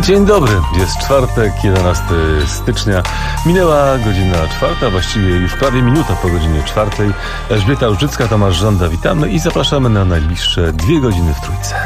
Dzień dobry, jest czwartek, 11 stycznia. Minęła godzina 4, właściwie już prawie minuta po godzinie 4. Elżbieta Łużycka, Tomasz Żąda, witamy i zapraszamy na najbliższe 2 godziny w Trójce.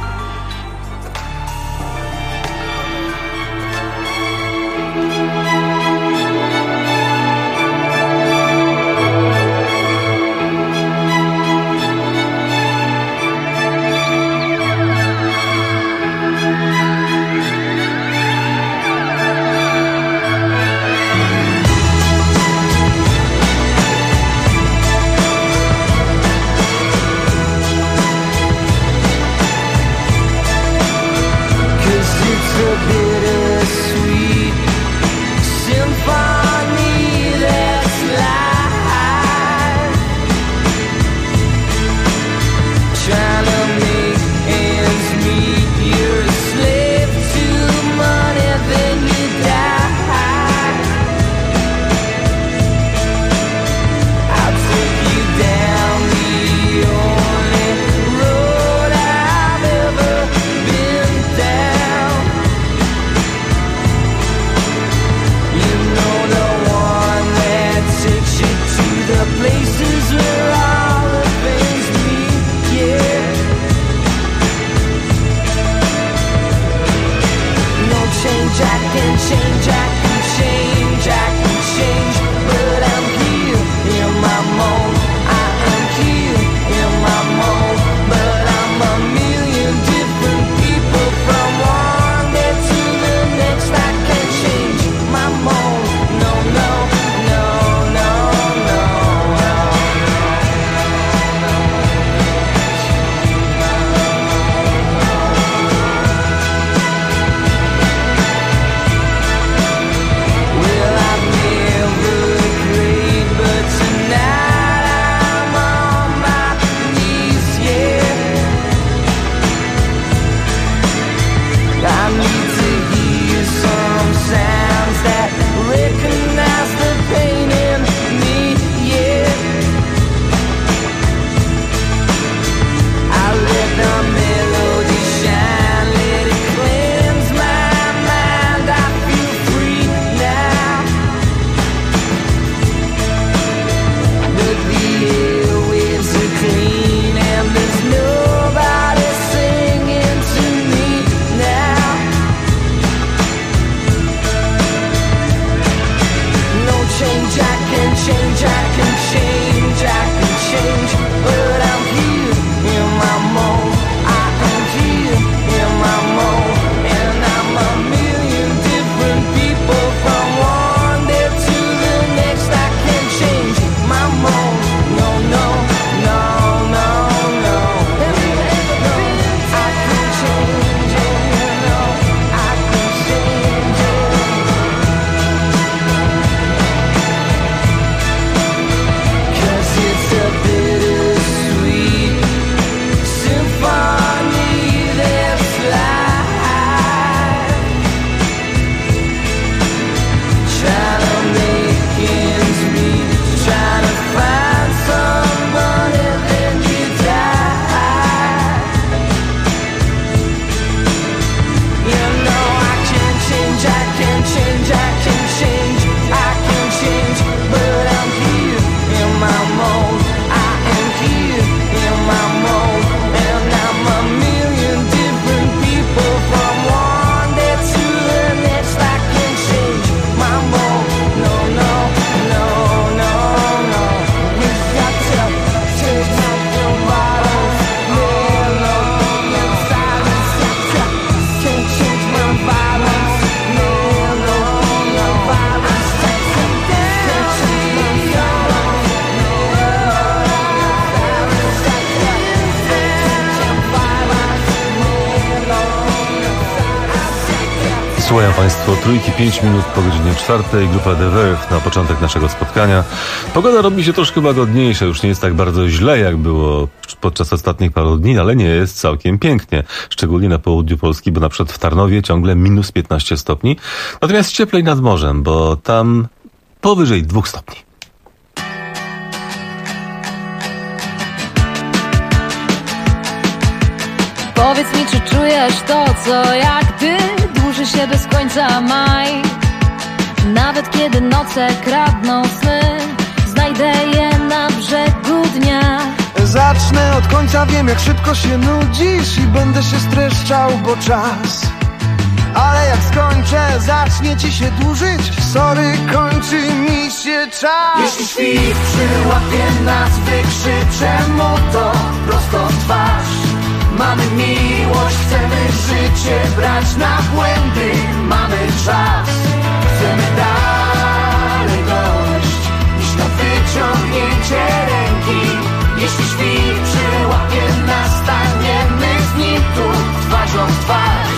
Słuchają Państwo Trójki, 5 minut po godzinie 4, grupa The Verve na początek naszego spotkania. Pogoda robi się troszkę łagodniejsza, już nie jest tak bardzo źle, jak było podczas ostatnich paru dni, ale nie jest całkiem pięknie, szczególnie na południu Polski, bo na przykład w Tarnowie ciągle minus 15 stopni, natomiast cieplej nad morzem, bo tam powyżej 2 stopni. Powiedz mi, czy czujesz to, co jak ty? Dłuży kończy się bez końca maj. Nawet kiedy noce kradną sny, znajdę je na brzegu dnia. Zacznę od końca, wiem jak szybko się nudzisz i będę się streszczał, bo czas. Ale jak skończę, zacznie ci się dłużyć. Sorry, kończy mi się czas. Jeśli świt przyłapie nas, wykrzyczę mu to prosto w twarz. Mamy miłość, chcemy życie brać na błędy. Mamy czas, chcemy dalej dojść niż na wyciągnięcie ręki. Jeśli świt przyłapie nas, staniemy z nim tu twarzą w twarz.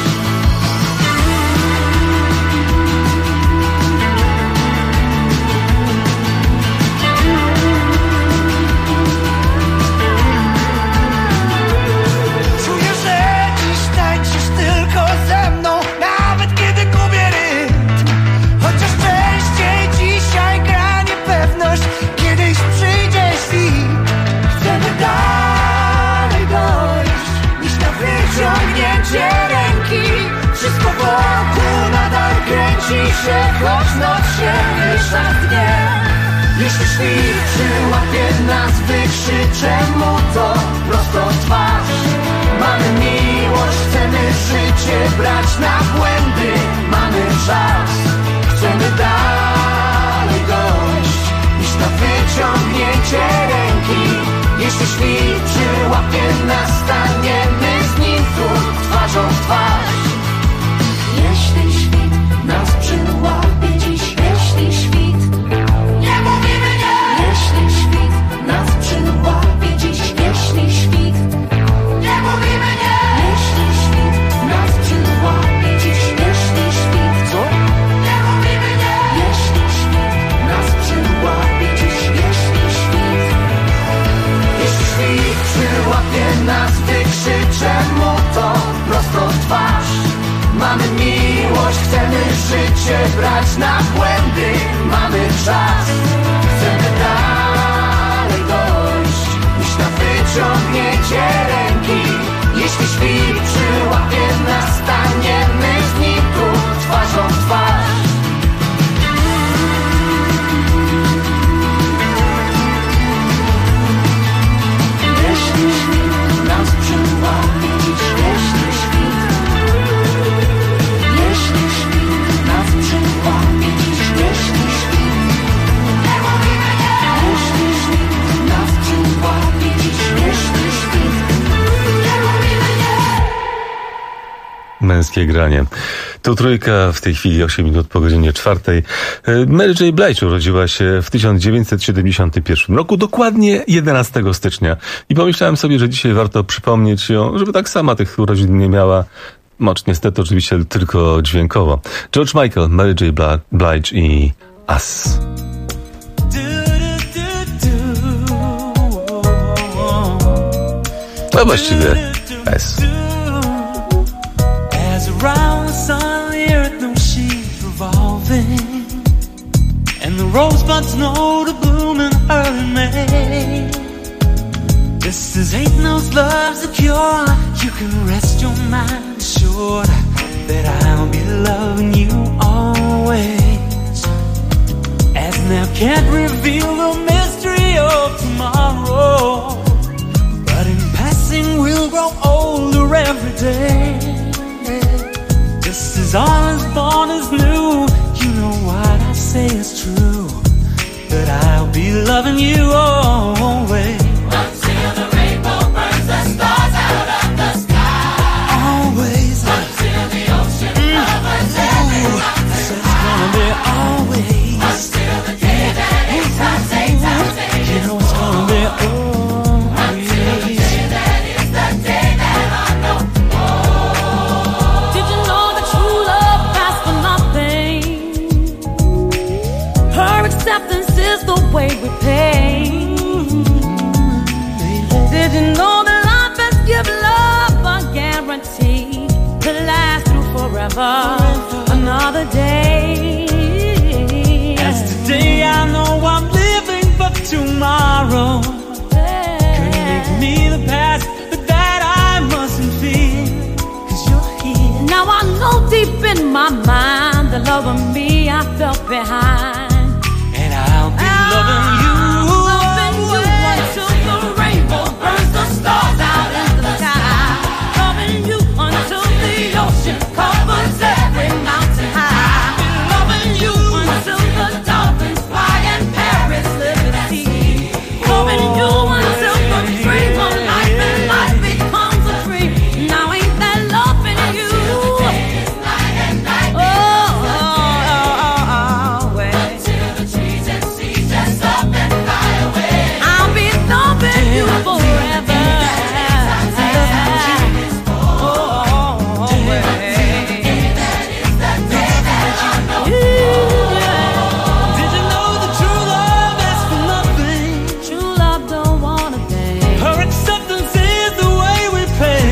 Wszystko wokół nadal kręci się, choć noc się miesza w dnie. Jeśli świt przyłapie nas, wykrzyczę mu to prosto w twarz. Mamy miłość, chcemy życie brać na błędy. Mamy czas, chcemy dalej dojść niż na wyciągnięcie ręki. Jeśli świt przyłapie nas, staniemy z nim tu twarzą w twarz. Jeśli świt nas przyłapie dziś, jeśli świt, nie mówimy nie. Jeśli świt nas przyłapie dziś, jeśli świt, nie mówimy nie. Jeśli świt nas przyłapie dziś, jeśli świt, co? Nie mówimy nie. Jeśli świt nas przyłapie dziś, jeśli świt. Jeśli świt przyłapie nas, wykrzyczę mu to prosto w twarz. Mamy miłość, chcemy życie brać na błędy. Mamy czas, chcemy dalej dojść niż na wyciągnięcie ręki. Jeśli świt przyłapie nas, staniemy z nim tu twarzą w twarz. Jeśli świt nas przyłapie dziś, jeśli świt, jeśli świt nas przyłapie dziś, jeśli świt, nie mówimy nie. Jeśli świt nas przyłapie dziś, jeśli świt, nie mówimy nie. Męskie granie. To trójka, w tej chwili 8 minut po godzinie 4. Mary J. Blige urodziła się w 1971 roku, dokładnie 11 stycznia. I pomyślałem sobie, że dzisiaj warto przypomnieć ją, żeby tak sama tych urodzin nie miała. Mocz niestety oczywiście tylko dźwiękowo. George Michael, Mary J. Blige i Us. To właściwie S. As around the sun, the earth knows she's revolving, and the rosebuds know to bloom in early May. This is ain't no love's a cure. You can rest your mind assured that I'll be loving you always. As now can't reveal the mystery of tomorrow, but in passing we'll grow older every day. Just as all is born is new, you know what I say is true, that I'll be loving you always. Until the rainbow burns the stars out of the sky. Always. Until the ocean covers every mountain. So it's gonna be always. Until the day that it's our day. You know it's gonna be always. Until the day that is the day that I know. Did you know that true love lasts for nothing? Her acceptance is the way we pay. Did you know that life has given love a guarantee to last through forever? Another day. As today I know I'm living, but tomorrow could make me the past, but that I mustn't fear, 'cause you're here. Now I know deep in my behind. And I'll be loving you. Loving you until the rainbow burns the stars out in the sky. Loving you until the ocean covers every mountain high. Loving you until the dolphins fly and Paris liberty. Loving you until the dream of life and life becomes a dream. Now ain't that loving you? I'll be loving you forever. Did you know that true love asks for nothing? True love don't want a thing. Her acceptance is the way we pay.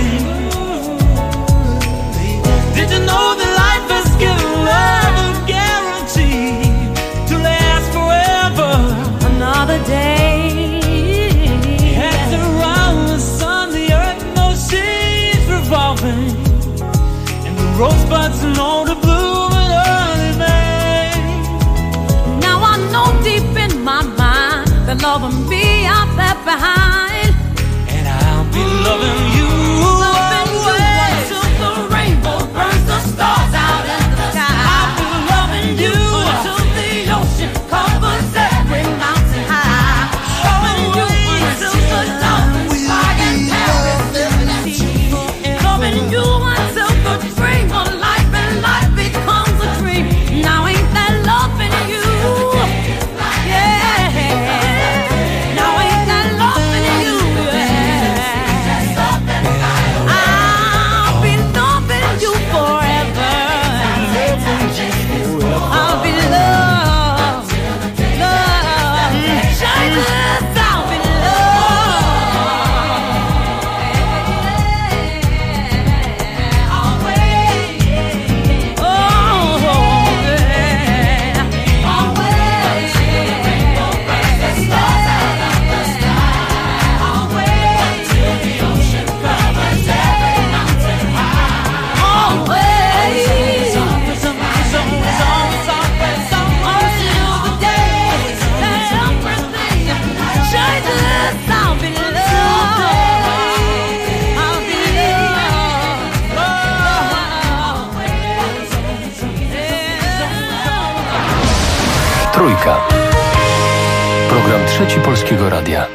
Did you know that life has given love a guarantee to last forever? Another day. Heads around the sun, the earth knows she's revolving, and the rosebuds know to bloom in early May. Now I know deep in my mind that love and me out there behind. And I'll be loving you. Loving you until the rainbow burns the stars out in the sky. I'll be loving you Until the ocean covers every mountain high. Loving you until the dolphins fly and Paris liberty. Loving you until the dream of life and life becomes a dream. Now ain't that loving you? Yeah. Now ain't that loving you? Yeah. I'll be loving you forever. I'll be loved, loved. Jesus, I'll be loved. Always. Oh, yeah. Always. Always. The ocean covers every mountain high. Always. Until the day that everything changes, I'll be loved. I'll be loved. Trójka. Program Trzeci Polskiego Radia.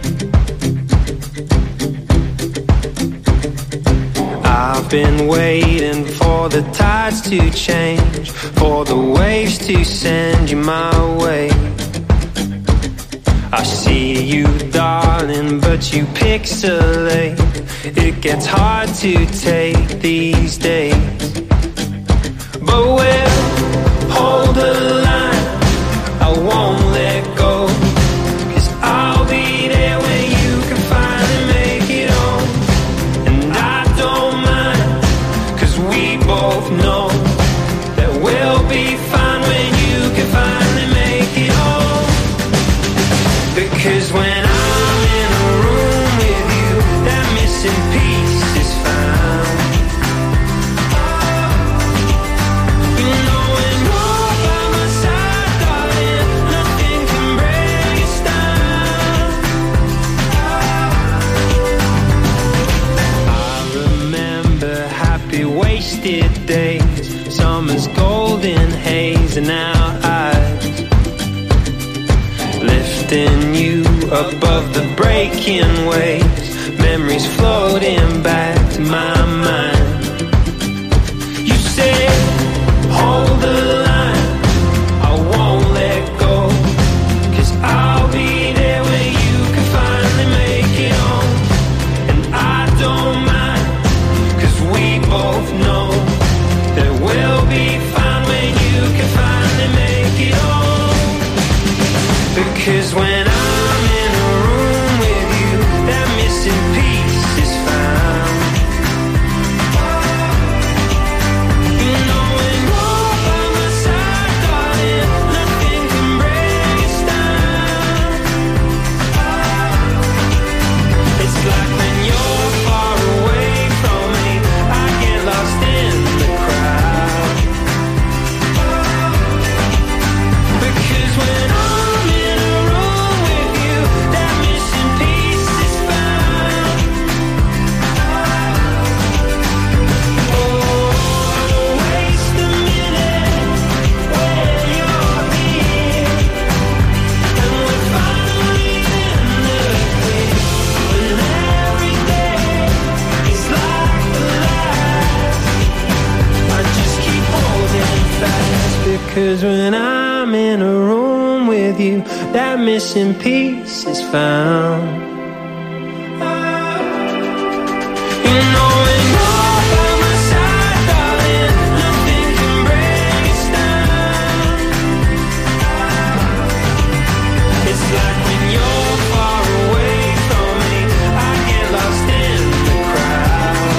I've been waiting for the tides to change, for the waves to send you my way. I see you, darling, but you pixelate. It gets hard to take these days, but we'll hold the line. I won't let go, 'cause I'll be there when you can finally make it home. And I don't mind, 'cause we both know that we'll be fine when you can finally make it home. Because when I'm in a room with you, that missing piece is found. You know when you're by my side, darling, nothing can break us down. I remember happy wasted days, summer's golden haze in our eyes, lifting you above the breaking waves, memories floating back to my mind. You said, hold the line, I won't let go, 'cause I'll be there when you can finally make it home. And I don't mind, 'cause we both know that we'll be fine when you can finally make it home. Because when I'm in a room with you, that missing piece is found. You know when you're by my side, darling, nothing can break us down. It's like when you're far away from me, I get lost in the crowd. with you, that missing piece is found. You know when you're by my side, darling, nothing can break us down. It's like when you're far away from me, I get lost in the crowd.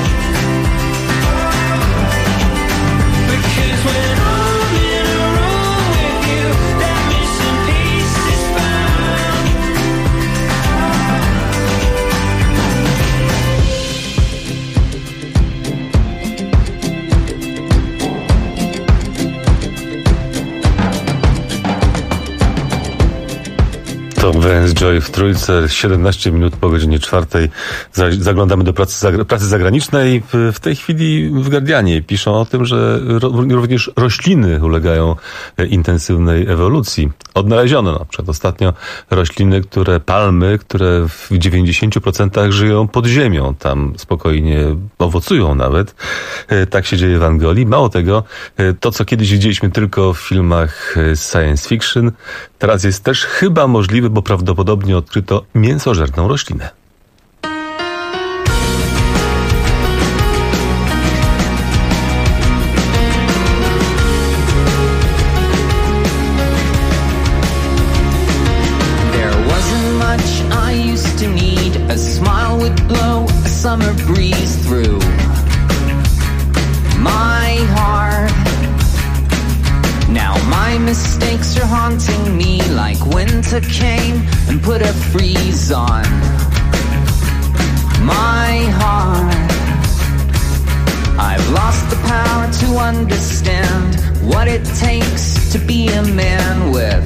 Because when I'm in a room with you, that missing piece is found. To Vance Joy w trójce, 17 minut po godzinie 4. Zaglądamy do pracy zagranicznej. W tej chwili w Guardianie piszą o tym, że również rośliny ulegają intensywnej ewolucji. Odnaleziono na przykład ostatnio rośliny, palmy, które w 90% żyją pod ziemią. Tam spokojnie owocują nawet. Tak się dzieje w Angolii. Mało tego, to co kiedyś widzieliśmy tylko w filmach science fiction, teraz jest też chyba możliwe, bo prawdopodobnie odkryto mięsożerną roślinę. There wasn't much I used to need. A smile would blow a summer breeze through my heart. Now my mistakes are haunting me like winter came and put a freeze on my heart. I've lost the power to understand what it takes to be a man with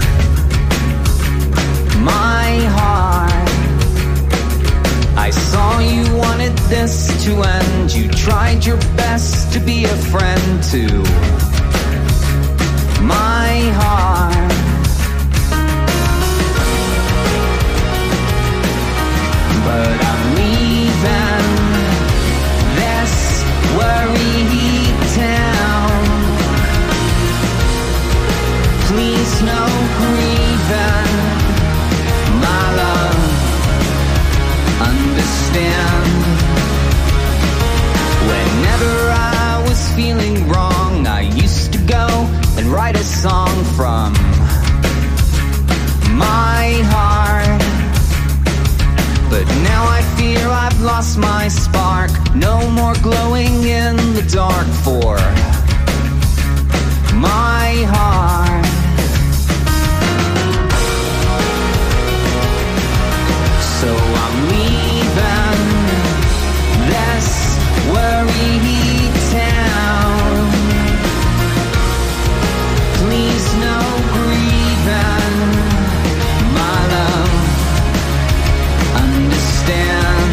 my heart. I saw you wanted this to end. You tried your best to be a friend to my heart. But I'm leaving this worry town. Please no grieving, my love, understand. Whenever I was feeling wrong, I used to go and write a song from my heart. But now I fear I've lost my spark. No more glowing in the dark for my heart. So I'm leaving this worry town. Please no grieving, my love, understand.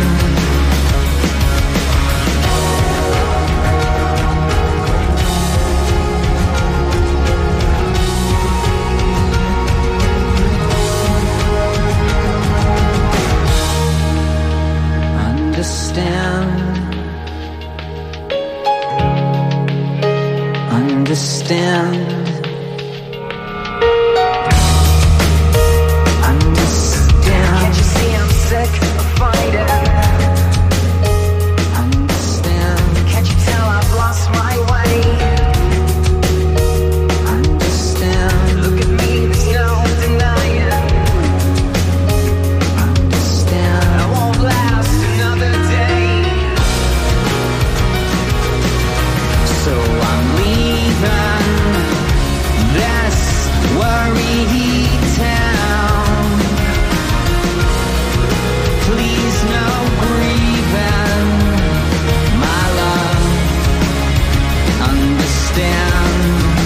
Understand. Understand. Can't you see I'm sick of fighting? Understand. Can't you tell I've lost my way? Understand. Look at me, there's no denying. Understand. I won't last another day. So I'm leaving this worry town. Please no grieving, my love, understand.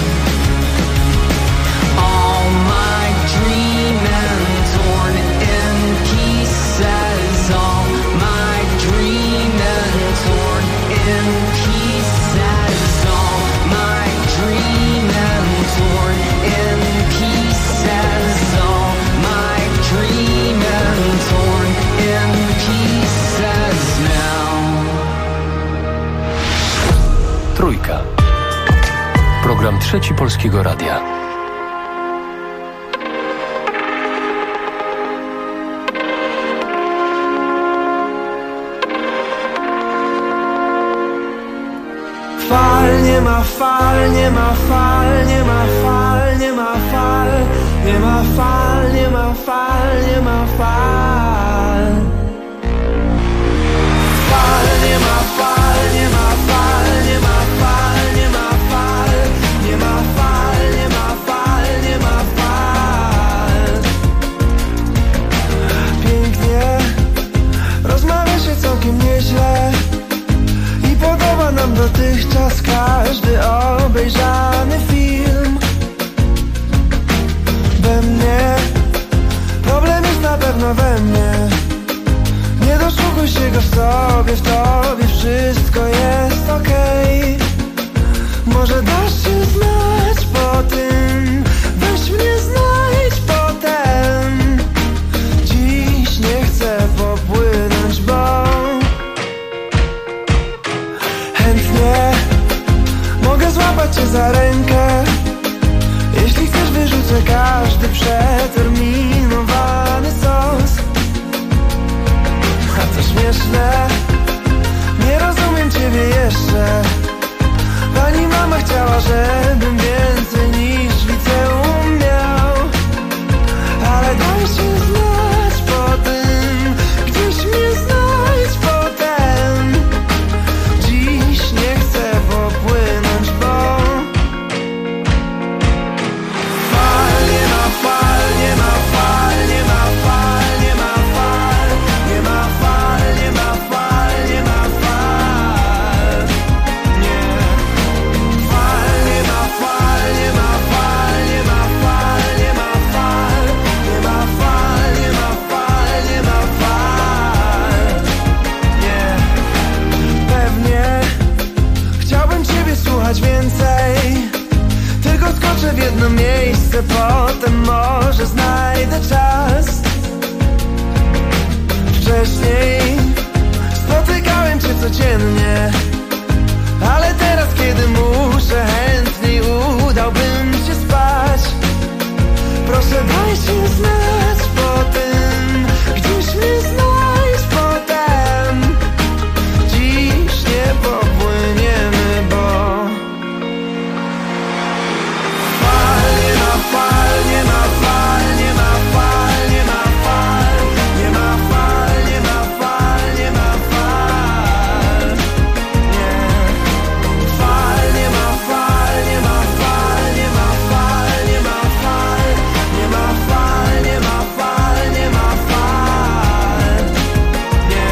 All my dreaming torn in pieces. All my dreaming torn in pieces. All my dreaming torn in pieces. All my dreaming torn in pieces now. Trójka. Program Trzeci Polskiego Radia. nie ma fal, nie ma fal, nie ma fal, nie ma fal, nie ma fal, nie ma fal, nie ma fal. Fal, nie ma fal, nie ma fal, nie ma fal, nie ma fal, nie ma fal, nie ma fal, nie ma fal. Pięknie, rozmawia się całkiem nieźle i podoba nam dotychczas każdy obejrzany film. We mnie, problem jest na pewno we mnie. Nie doszukuj się go w sobie, w tobie wszystko jest okej. Może dasz się znać po tym, weź mnie znajdź potem. Dziś nie chcę popłynąć, bo chętnie mogę złapać cię za rękę. Jeśli chcesz, wyrzucę każdy przeterminowany sos. A to śmieszne, nie rozumiem ciebie jeszcze. Pani mama chciała, żebym więcej niż liceum miał. Ale daj się znać po tym, gdzieś mnie znajdź potem. Dziś nie chcę popłynąć, bo fal, nie ma fal, nie ma fal, nie ma fal, nie ma fal, nie ma fal, nie ma fal, nie ma fal. Nie. Fal, nie ma fal, nie ma fal, nie ma fal, nie ma fal, nie ma fal, nie ma fal, nie ma fal. Nie. Pewnie chciałbym ciebie słuchać więcej, tylko skoczę w jedno miejsce, potem może znajdę czas. Wcześniej spotykałem cię codziennie, ale teraz, kiedy muszę, chętniej udałbym się spać. Proszę, daj się znać po tym, gdzieś mnie znajdź potem. Dziś nie popłyniemy, bo fal, nie ma fal, nie ma fal, nie ma fal, nie ma fal, nie ma fal, nie ma fal, nie ma fal. Nie. Fal, nie ma fal, nie ma fal, nie ma fal, nie ma fal, nie ma fal, nie ma fal, nie ma fal. Nie.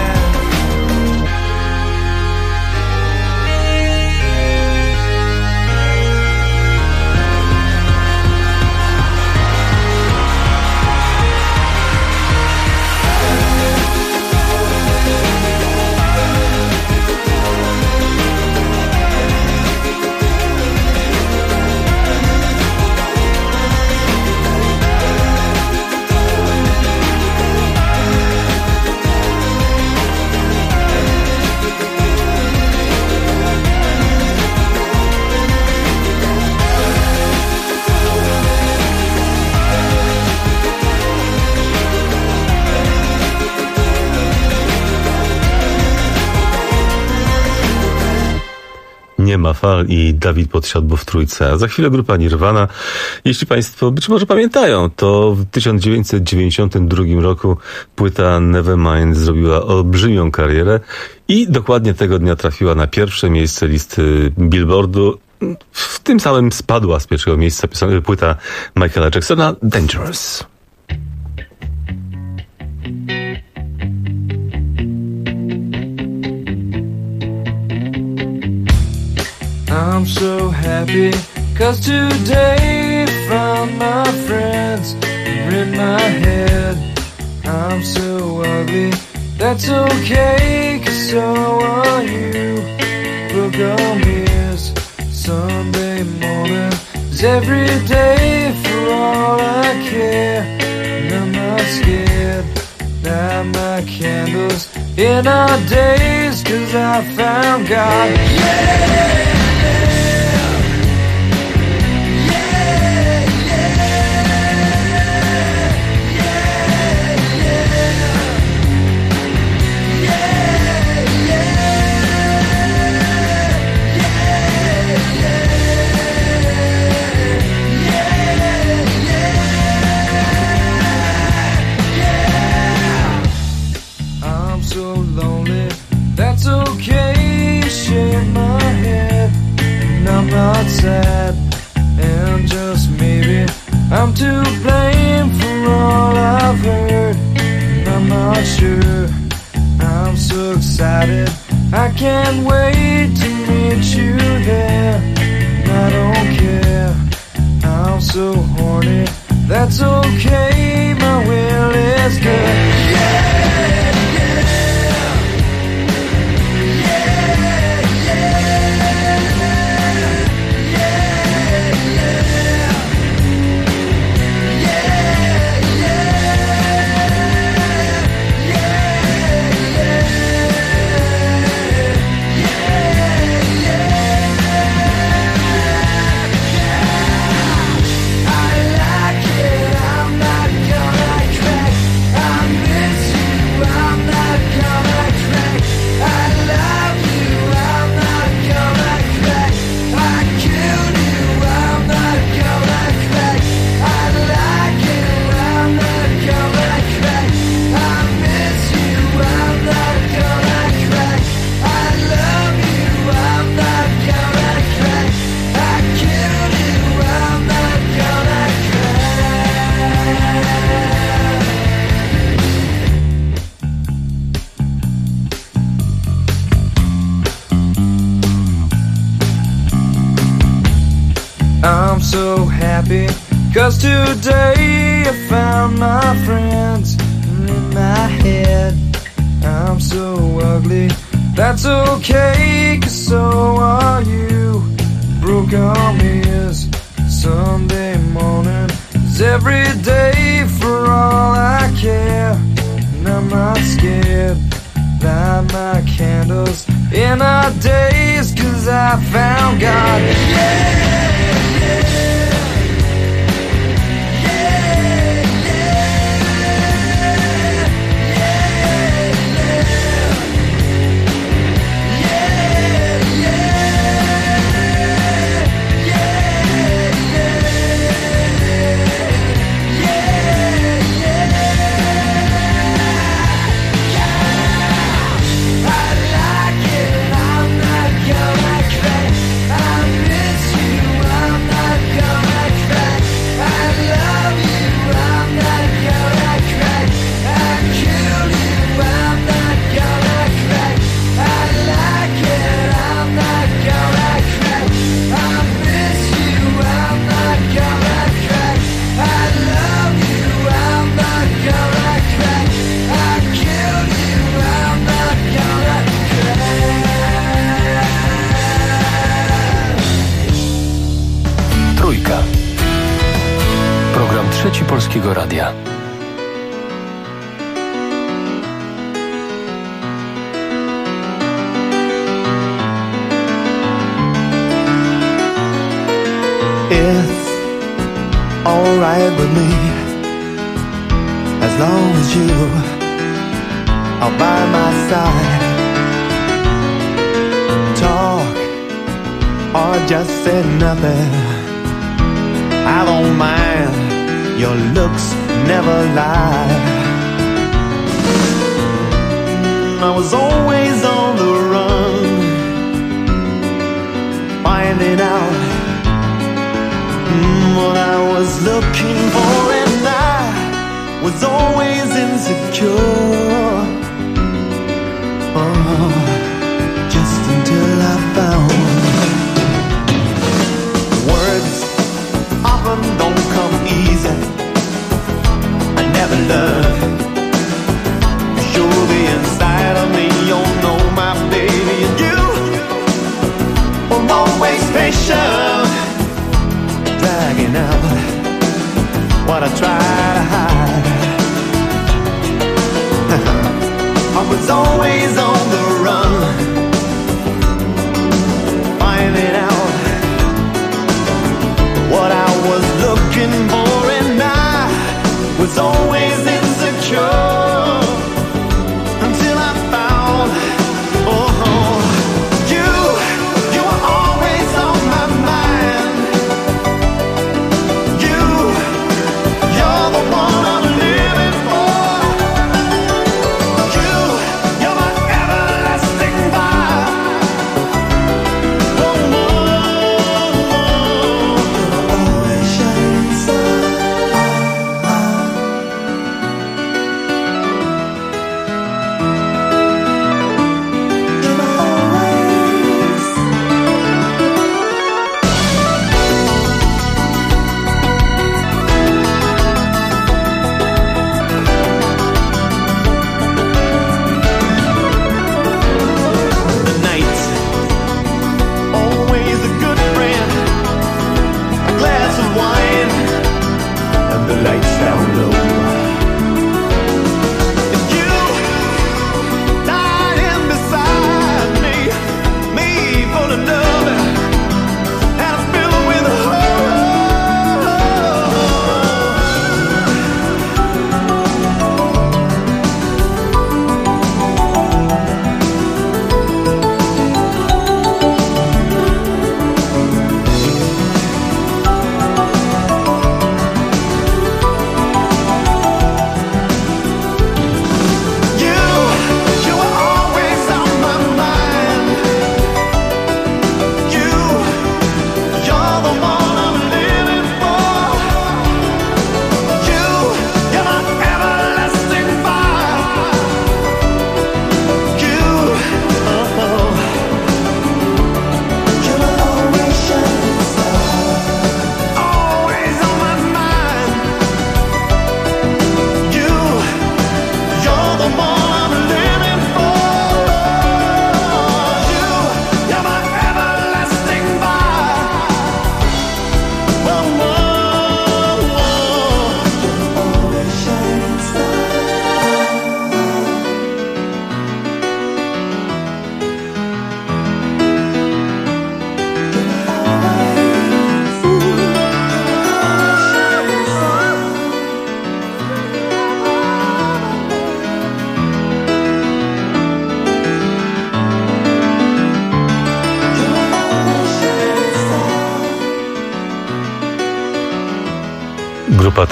Nie ma fal i Dawid Podsiadło w trójce. A za chwilę grupa Nirvana. Jeśli Państwo być może pamiętają, to w 1992 roku płyta Nevermind zrobiła olbrzymią karierę i dokładnie tego dnia trafiła na pierwsze miejsce listy Billboardu. W tym samym spadła z pierwszego miejsca płyta Michaela Jacksona Dangerous. I'm so happy, 'cause today I found my friends are in my head. I'm so ugly, that's okay, 'cause so are you. Book on ears, Sunday morning is every day for all I care. And I'm not scared, light my candles in our days, 'cause I found God. Yeah! that's okay, my will is good. I'm so happy, 'cause today I found my friends in my head. I'm so ugly, that's okay, 'cause so are you. Broke arm is Sunday morning, is every day for all I care. And I'm not scared, light my candles in our days, 'cause I found God. Yeah! Trzeci Polskiego Radia. It's alright with me, as long as you are by my side. Talk or just say nothing, I don't mind. Your looks never lie. I was always on the run, finding out what I was looking for, and I was always insecure. Oh, just until I found words often don't come easy. I never learned to show the inside of me. You'll know my baby, and you were always patient, dragging out what I tried to hide. I was always on the run, finding out what I was looking for, and I was always insecure until I found, oh, you were always on my mind. You're the one I'm living for. You're my everything.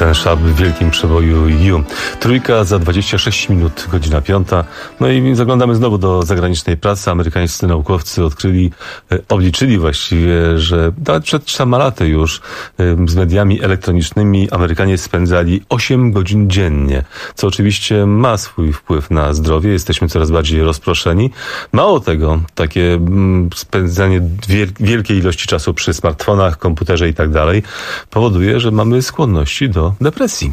Ten Sharp w wielkim przeboju You. Trójka za 26 minut, godzina 5. No i zaglądamy znowu do zagranicznej pracy. Amerykańscy naukowcy obliczyli właściwie, że nawet przed 3 laty już z mediami elektronicznymi Amerykanie spędzali 8 godzin dziennie, co oczywiście ma swój wpływ na zdrowie. Jesteśmy coraz bardziej rozproszeni. Mało tego, takie spędzanie wielkiej ilości czasu przy smartfonach, komputerze i tak dalej powoduje, że mamy skłonności do depresji.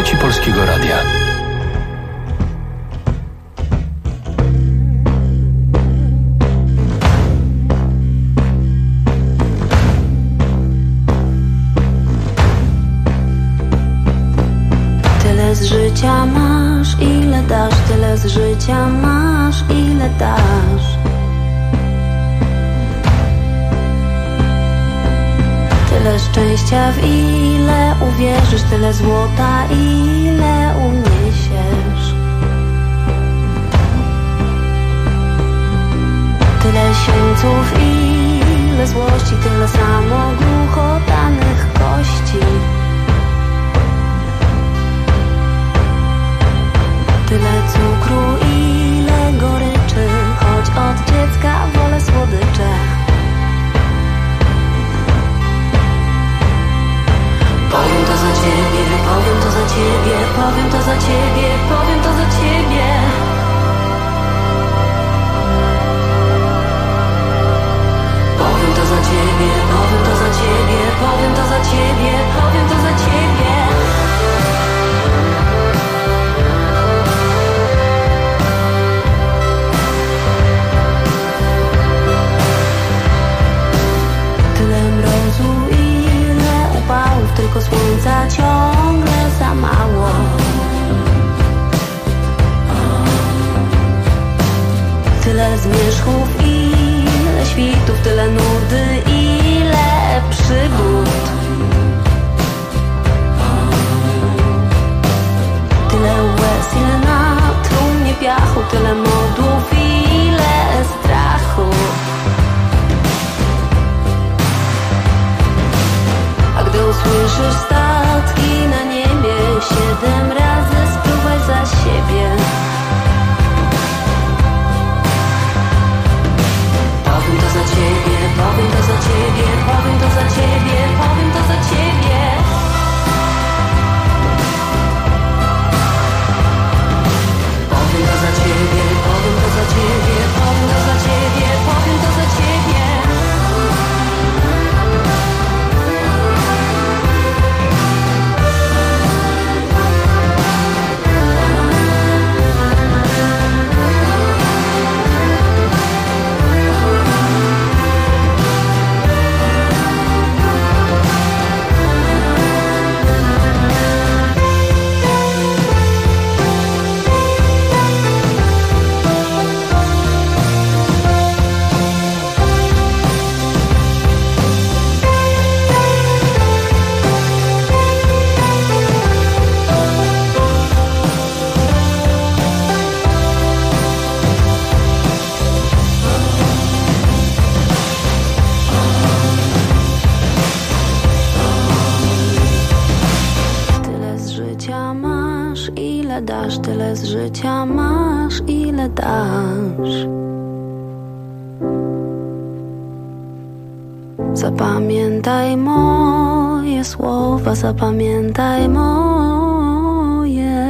Trzeci Polskiego Radia. Tyle z życia masz, ile dasz, tyle z życia masz, ile dasz. Tyle szczęścia, w ile uwierzysz, tyle złota, ile uniesiesz. Tyle sieńców, ile złości, tyle samo gruchotanych kości. Tyle cukru, ile goryczy, choć od dziecka wolę słodycze. Powiem to za ciebie, powiem to za ciebie, powiem to za ciebie, powiem to za ciebie. Powiem to za ciebie, powiem to za ciebie, powiem to za ciebie, powiem to za ciebie. Tyle mrozu, ile upałów, tylko słońca ciągle za mało. Tyle zmierzchów, ile świtów, tyle nudy, ile przygód. Tyle łez, ile na trumnie piachu, tyle modłów, ile strachu. A gdy usłyszysz statki na niebie, 7 razy spróbuj za siebie. Powiem to za ciebie, powiem to za ciebie, powiem to za ciebie, powiem to za ciebie. Powiem to za ciebie, powiem to za ciebie, powiem to za ciebie, powiem to za ciebie. Tyle z życia masz, ile dasz. Zapamiętaj moje słowa, zapamiętaj moje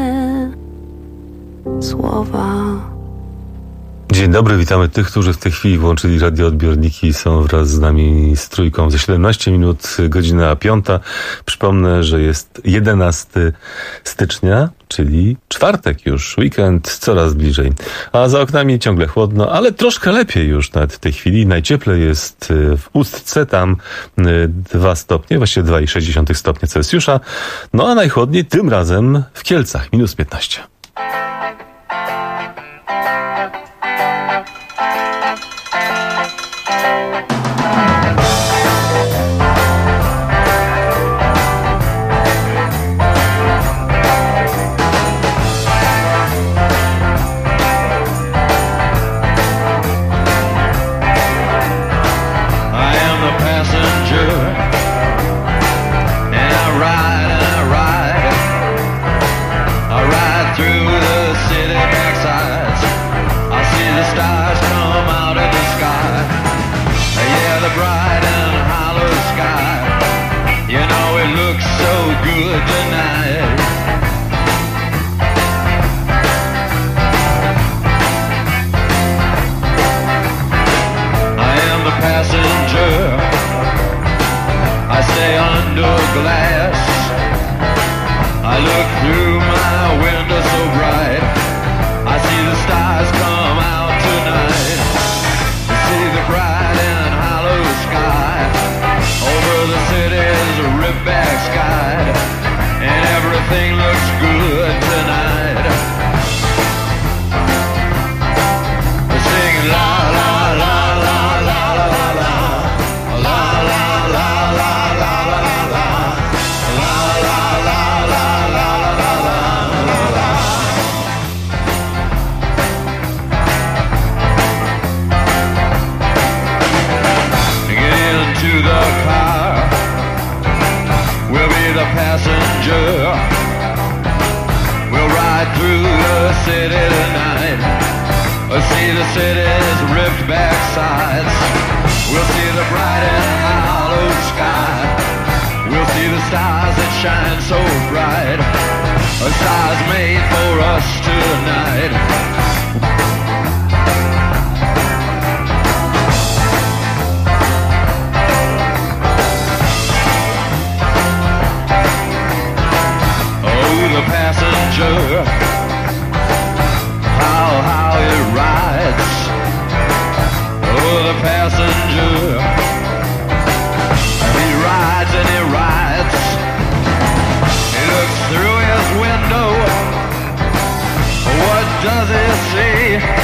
słowa. Dzień dobry, witamy tych, którzy w tej chwili włączyli radioodbiorniki i są wraz z nami z trójką. Za 17 minut, godzina 5. Przypomnę, że jest 11 stycznia, czyli czwartek już, weekend coraz bliżej. A za oknami ciągle chłodno, ale troszkę lepiej już nawet w tej chwili. Najcieplej jest w Ustce, tam 2 stopnie, właściwie 2,6 stopnia Celsjusza. No a najchłodniej tym razem w Kielcach, minus 15. Glass, I look through see the city's ripped back sides. We'll see the bright and hollow sky. We'll see the stars that shine so bright. A stars made for us tonight. The passenger, how it rides. Oh, the passenger, he rides and he rides. He looks through his window. What does he see?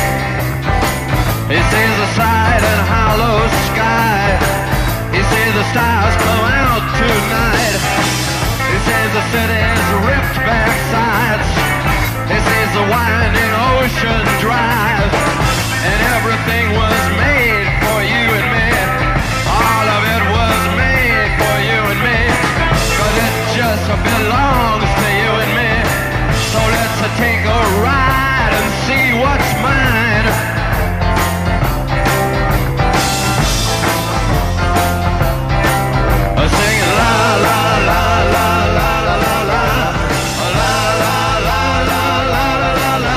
He sees the side and hollow sky. He sees the stars come out tonight. He sees the city's ripped back sides. He sees the winding ocean drive. And everything was made for you and me. All of it was made for you and me. 'Cause it just belongs to you and me. So let's take a ride and see what's mine. Singing la la la la la la la la la la la la la la la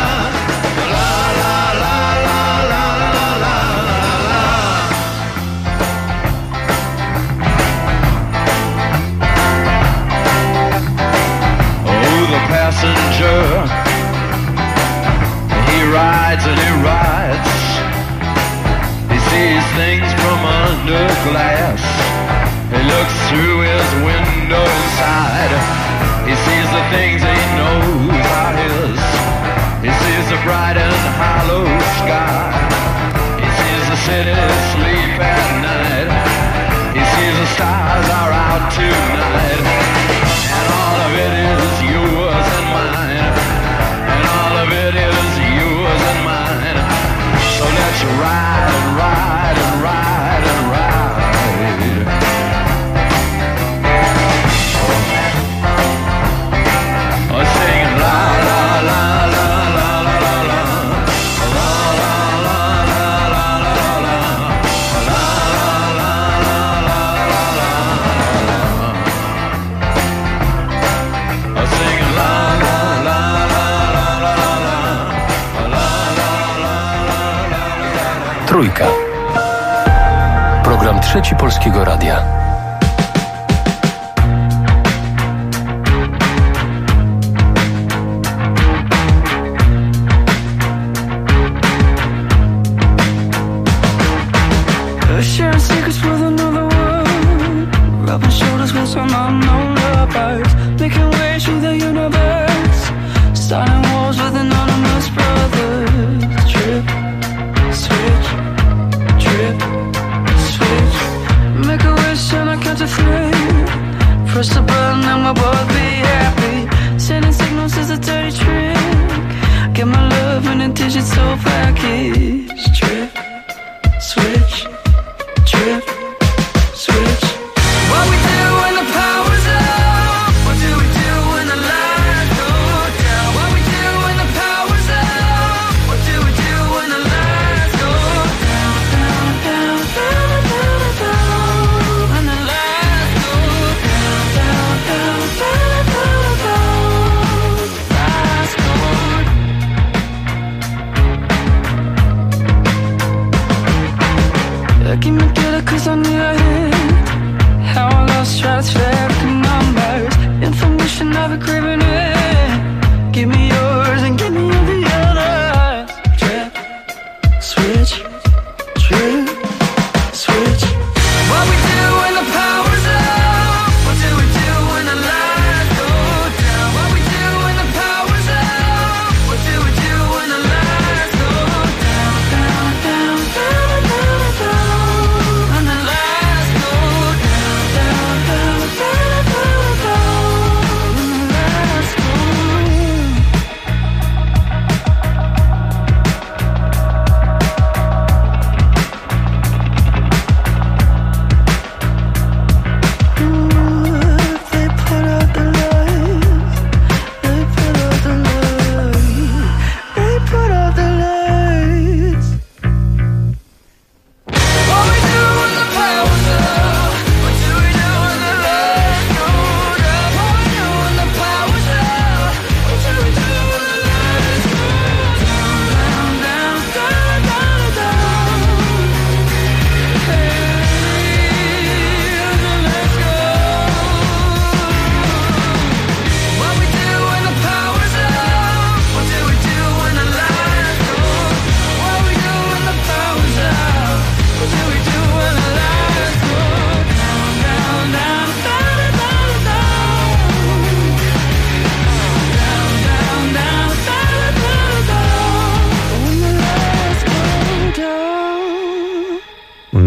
Oh, the passenger, he rides and he rides. He sees things from under glass. He looks through his window inside. He sees the things he knows are his. He sees the bright and hollow sky. He sees the city sleep at night. He sees the stars are out tonight. And all of it is yours and mine. And all of it is yours and mine. So let's ride and ride and ride and ride. Singing la la la la la la la la la la la la la la la. Singing la la la la la la la. Trójka. Program Trzeci Polskiego Radia. Sharing secrets with another world, rubbing shoulders with some unknown lovers, making ways through the universe, starting wars with anonymous brothers. Trip, switch, trip, switch. Make a wish and I count to three. Press the button and we'll both be happy. Sending signals is a dirty trick. Get my love in a digital package. Trip, switch. Trip, switch. What we do when the power's up? What do we do when the lights go down? What we do when the power's up? What do we do when the lights go down, down, down, down, down, down? When the lights go down, down, down, down, down, down. Lights go down. Give me glitter 'cause I need a hint. How I lost track of numbers. Information I've been craving it. Give me yours and give me all the others. Trip, switch, trip, switch. What we do when the power's up? What do we do when the lights go down? What we do when the power's up? What do we do when the lights go down, down, down, down, down, down? When the lights go down, down, down, down, down, down. When the lights go down.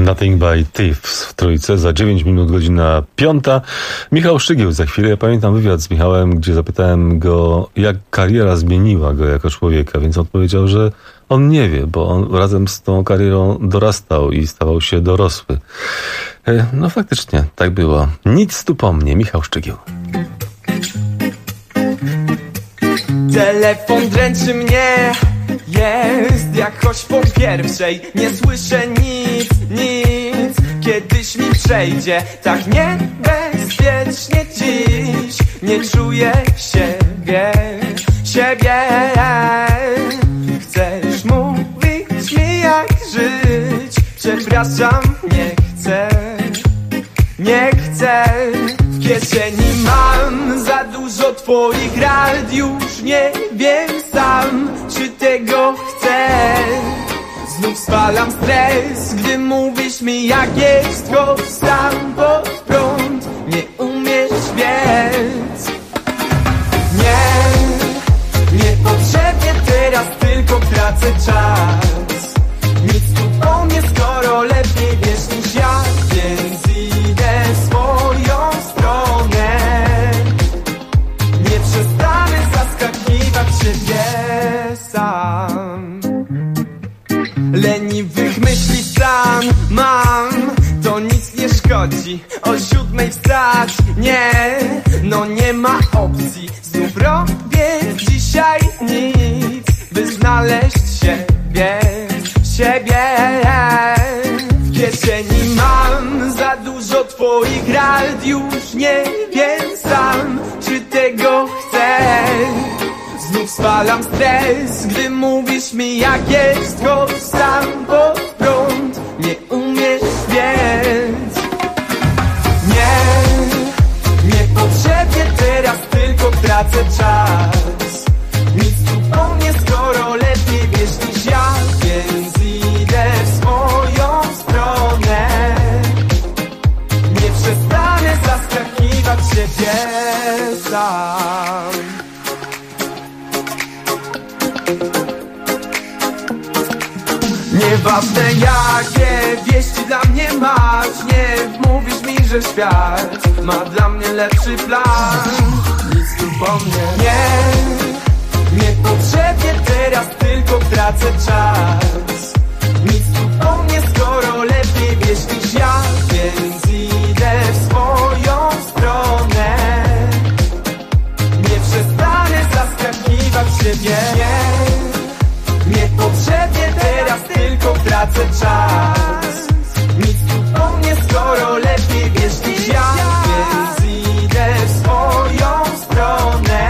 Nothing by Thieves w Trójce za 9 minut, godzina 5. Michał Szczygieł za chwilę. Ja pamiętam wywiad z Michałem, gdzie zapytałem go, jak kariera zmieniła go jako człowieka, więc on powiedział, że on nie wie, bo on razem z tą karierą dorastał i stawał się dorosły. No faktycznie, tak było. Nic tu po mnie, Michał Szczygieł. Telefon dręczy mnie, jest jakoś po pierwszej. Nie słyszę nic, kiedyś mi przejdzie. Tak niebezpiecznie dziś, nie czuję siebie. Chcesz mówić mi jak żyć? Przepraszam, nie chcę. W kieszeni mam za dużo twoich rad, już nie wiem sam, czy tego chcę. Znów spalam stres, gdy mówisz mi jak jest, choć sam pod prąd nie umiesz biec. Niepotrzebnie teraz tylko tracę czas. Nic tu po mnie, skoro lepiej wiesz niż ja, więc idę swoją stronę. Nie przestanę zaskakiwać siebie sam. Leniwych myśli stan mam, to nic nie szkodzi. O 7 wstać, nie ma opcji. Znów robię dzisiaj nic, by znaleźć siebie. W kieszeni mam za dużo twoich rad, już nie wiem sam, czy tego chcę. Znów spalam stres, gdy mówisz mi jak jest, choć sam pod prąd nie umiesz biec. Niepotrzebnie teraz tylko tracę czas. Nic tu po mnie, skoro lepiej wiesz niż ja, więc idę w swoją stronę. Nie przestanę zaskakiwać siebie sam. Nieważne jakie wieści dla mnie masz, nie mówisz mi, że świat ma dla mnie lepszy plan. Nic tu po mnie, niepotrzebnie teraz tylko tracę czas. Nic tu po mnie, skoro lepiej wiesz niż ja, więc idę w swoją stronę. Nie przestanę zaskakiwać siebie. Niepotrzebnie teraz tylko tracę czas. Nic tu po mnie, skoro lepiej wiesz niż ja, więc idę w swoją stronę.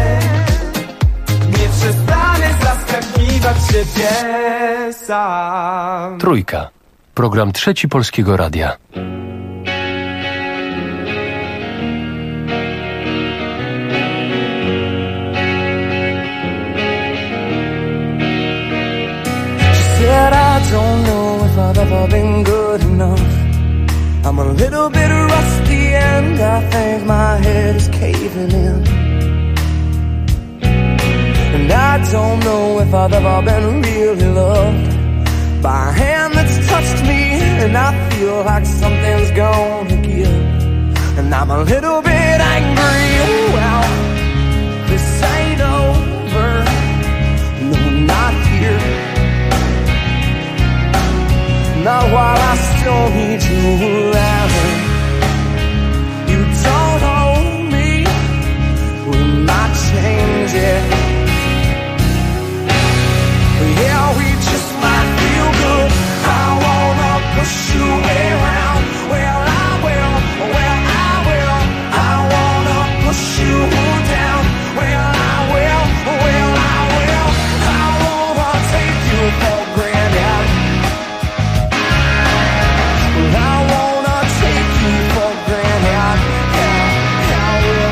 Nie przestanę zaskakiwać siebie sam. Trójka. Program Trzeci Polskiego Radia. Said I don't know if I've ever been good enough. I'm a little bit rusty and I think my head is caving in. And I don't know if I've ever been really loved by a hand that's touched me, and I feel like something's gonna give. And I'm a little bit angry. Well, this ain't over. No, not here. Not while I still need you around. You don't own me. We might change it. Yeah, we just might feel good. I wanna push you around. Well, I will. I wanna push you down. Well, I will. I wanna take you for granted. I wanna take you for granted. Yeah, I will.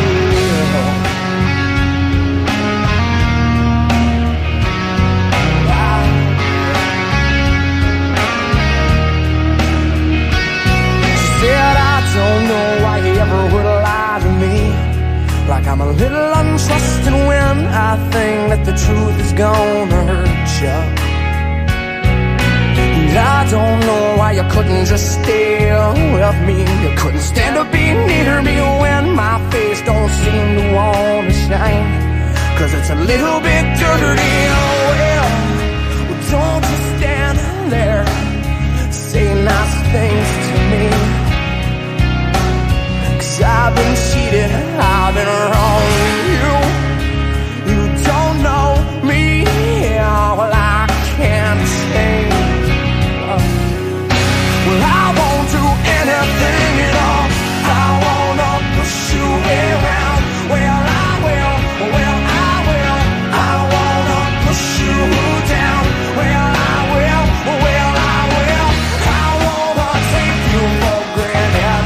She said, I don't know why you ever would lie to me. Like I'm a little untrusting when I think that the truth is gonna hurt you. And I don't know why you couldn't just stay with me. You couldn't stand to be near me when my face don't seem to want to shine, 'cause it's a little bit dirty. Oh well, don't you stand there, say nice things to me, 'cause I've been cheated, I've been wrong. You don't know me, well I can't change. Well, I won't do anything at all. I wanna push you around. Well, I will. Well, I will. I wanna push you down. Well, I will. Well, I will. I wanna take you for granted.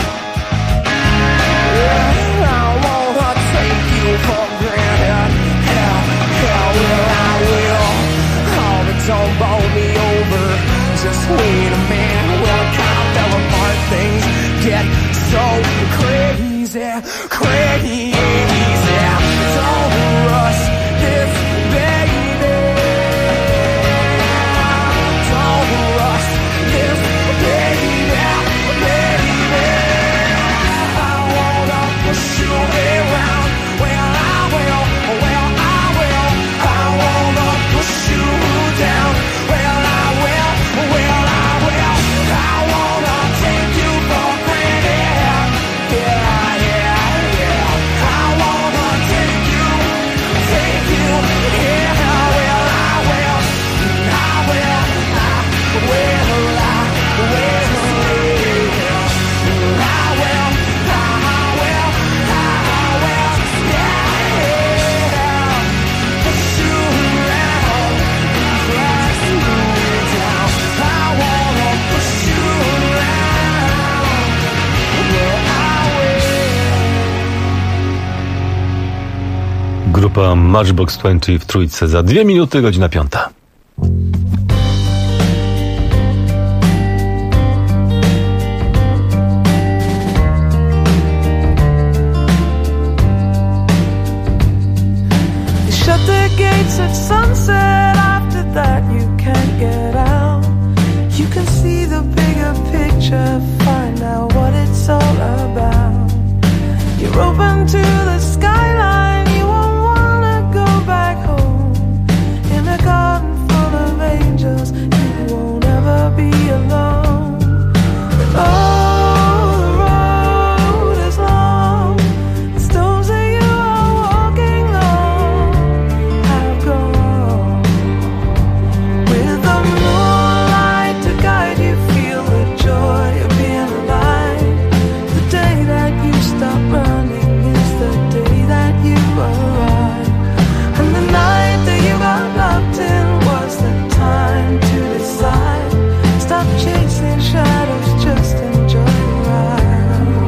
Yeah, I wanna take you for granted. Yeah, well, I will. Oh, but don't bowl me over. Just wait a minute, well, kind of fell apart. Things get so crazy, crazy. Don't rush this, baby. Don't rush this, baby, baby. I wanna push you around. Well, I will. Well, I will. I wanna push you down. Well, I will. Well, I will. I wanna take you for granted. Yeah, yeah, yeah. I wanna take you. Yeah, well, I will. I will. I will. I will. Yeah. Push you around. Press you down. I wanna push you around. Well, I will. Grupa Matchbox 20 w Trójce za 2 minuty, godzina 5. Shut the gates at sunset, after that you can't get out. You can see the bigger picture, find out what it's all about. You're open to the skyline, you won't wanna go back home. In a garden full of angels, you won't ever be alone. And oh, the road is long, the stones that you are walking on have gone. With the moonlight to guide you, feel the joy of being alive. The day that you stop running is the day that you arrive. And the night that you got locked in was the time to decide. Stop chasing shadows, just enjoy the ride.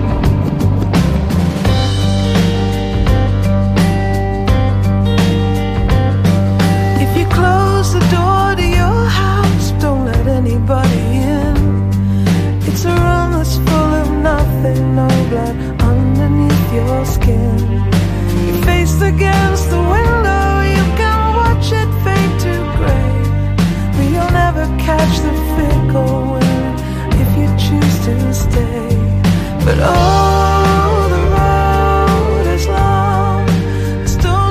If you close the door to your house, don't let anybody in. It's a room that's full of nothing, no blood underneath your skin. You're faced against the window, you can watch it fade to gray. But you'll never catch the fickle wind if you choose to stay. But oh,